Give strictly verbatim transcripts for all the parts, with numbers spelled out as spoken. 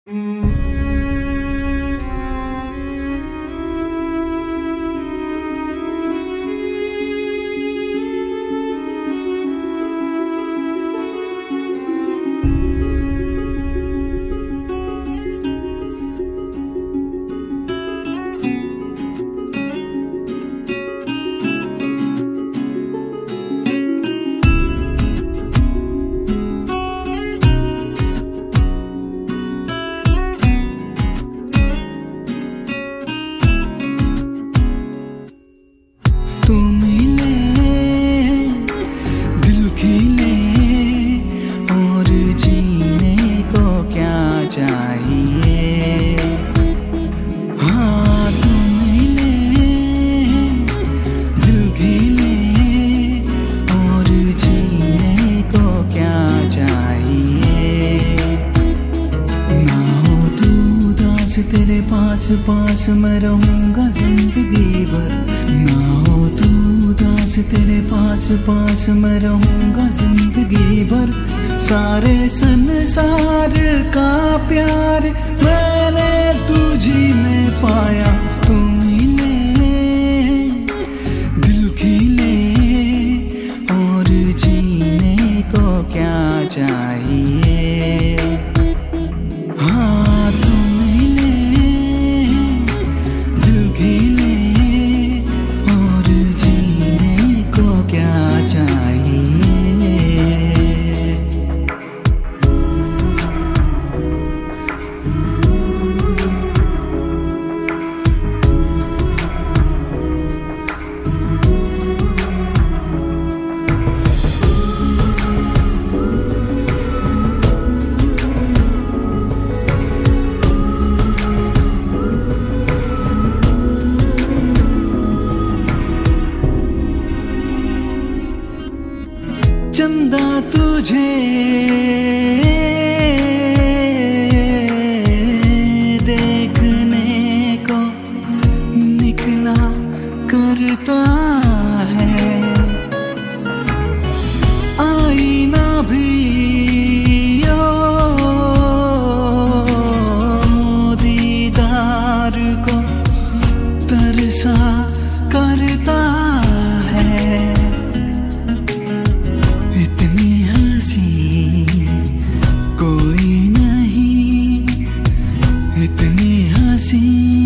तेरे पास पास मैं रहूंगा जिंदगी भर। ना हो तू उदास तेरे पास पास मैं रहूंगा जिंदगी भर। सारे संसार का प्यार मैंने तुझी में पाया। तू मिले दिल खिले और जीने को क्या चाहिए। हाँ तुम मिले दिल खिले और जीने को क्या चाहिए। चंदा तुझे देखने को निकला करता है। आईना भी ओ दीदार को तरसा करता है। इतनी हंसी कोई नहीं, इतनी हंसी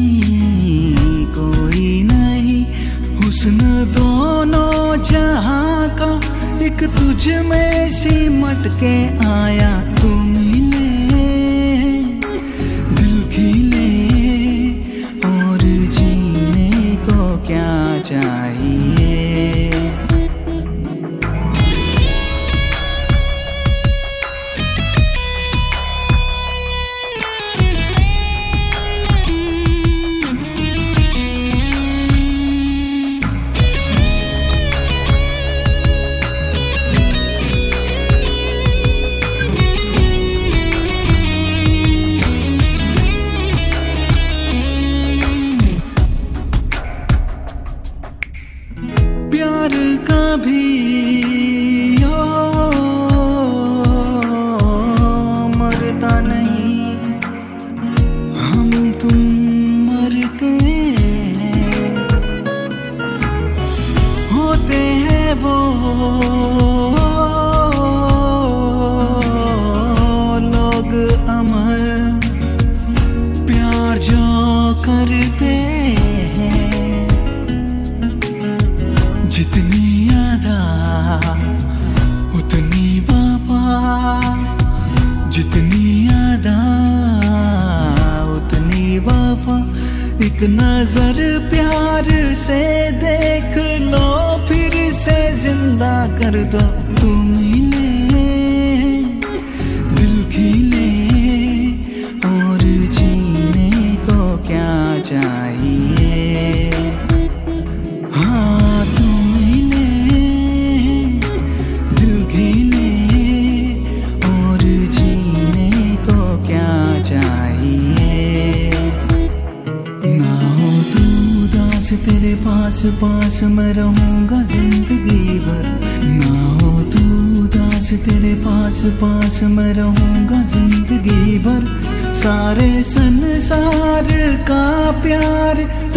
कोई नहीं। हुस्न दोनों जहां का एक तुझ में सिमट के आया। तू मिले दिल खिले और जीने को क्या चाहिए। प्यार कभी ओ मरता नहीं, हम तुम मरते होते हैं। वो लोग अमर प्यार जो करते हैं। जितनी अदा उतनी वफा, जितनी अदा उतनी वफा। एक नजर प्यार से देख लो फिर से जिंदा कर दो। तू मिले दिल खिले और जीने को क्या चाहिए। हाँ तुम मिले दिल खिले और जीने को क्या चाहिए। ना हो तू उदास तेरे पास पास मैं रहूंगा जिंदगी भर। ना हो तू उदास बस तेरे पास पास मैं रहूंगा जिंदगी भर। सारे संसार का प्यार